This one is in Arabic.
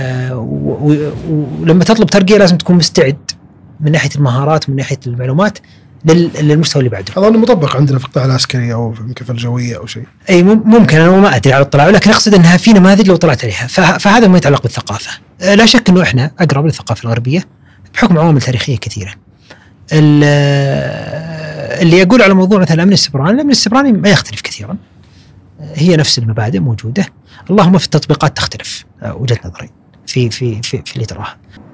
ولما تطلب ترقية لازم تكون مستعد من ناحية المهارات ومن ناحية المعلومات للمستوى اللي بعده. هذا مطبق عندنا في القطاع العسكري أو في الجوية أو شيء. أي ممكن، أنا ما أدري على اطلاع، لكن أقصد أنها في نماذج لو طلعت عليها. فهذا ما يتعلق بالثقافة. لا شك أنه إحنا أقرب للثقافة الغربية بحكم عوامل تاريخية كثيرة. اللي يقول على موضوع مثلا الأمن السيبراني ما يختلف كثيرا، هي نفس المبادئ موجودة، اللهم في التطبيقات تختلف وجهة نظري في اللي تراها.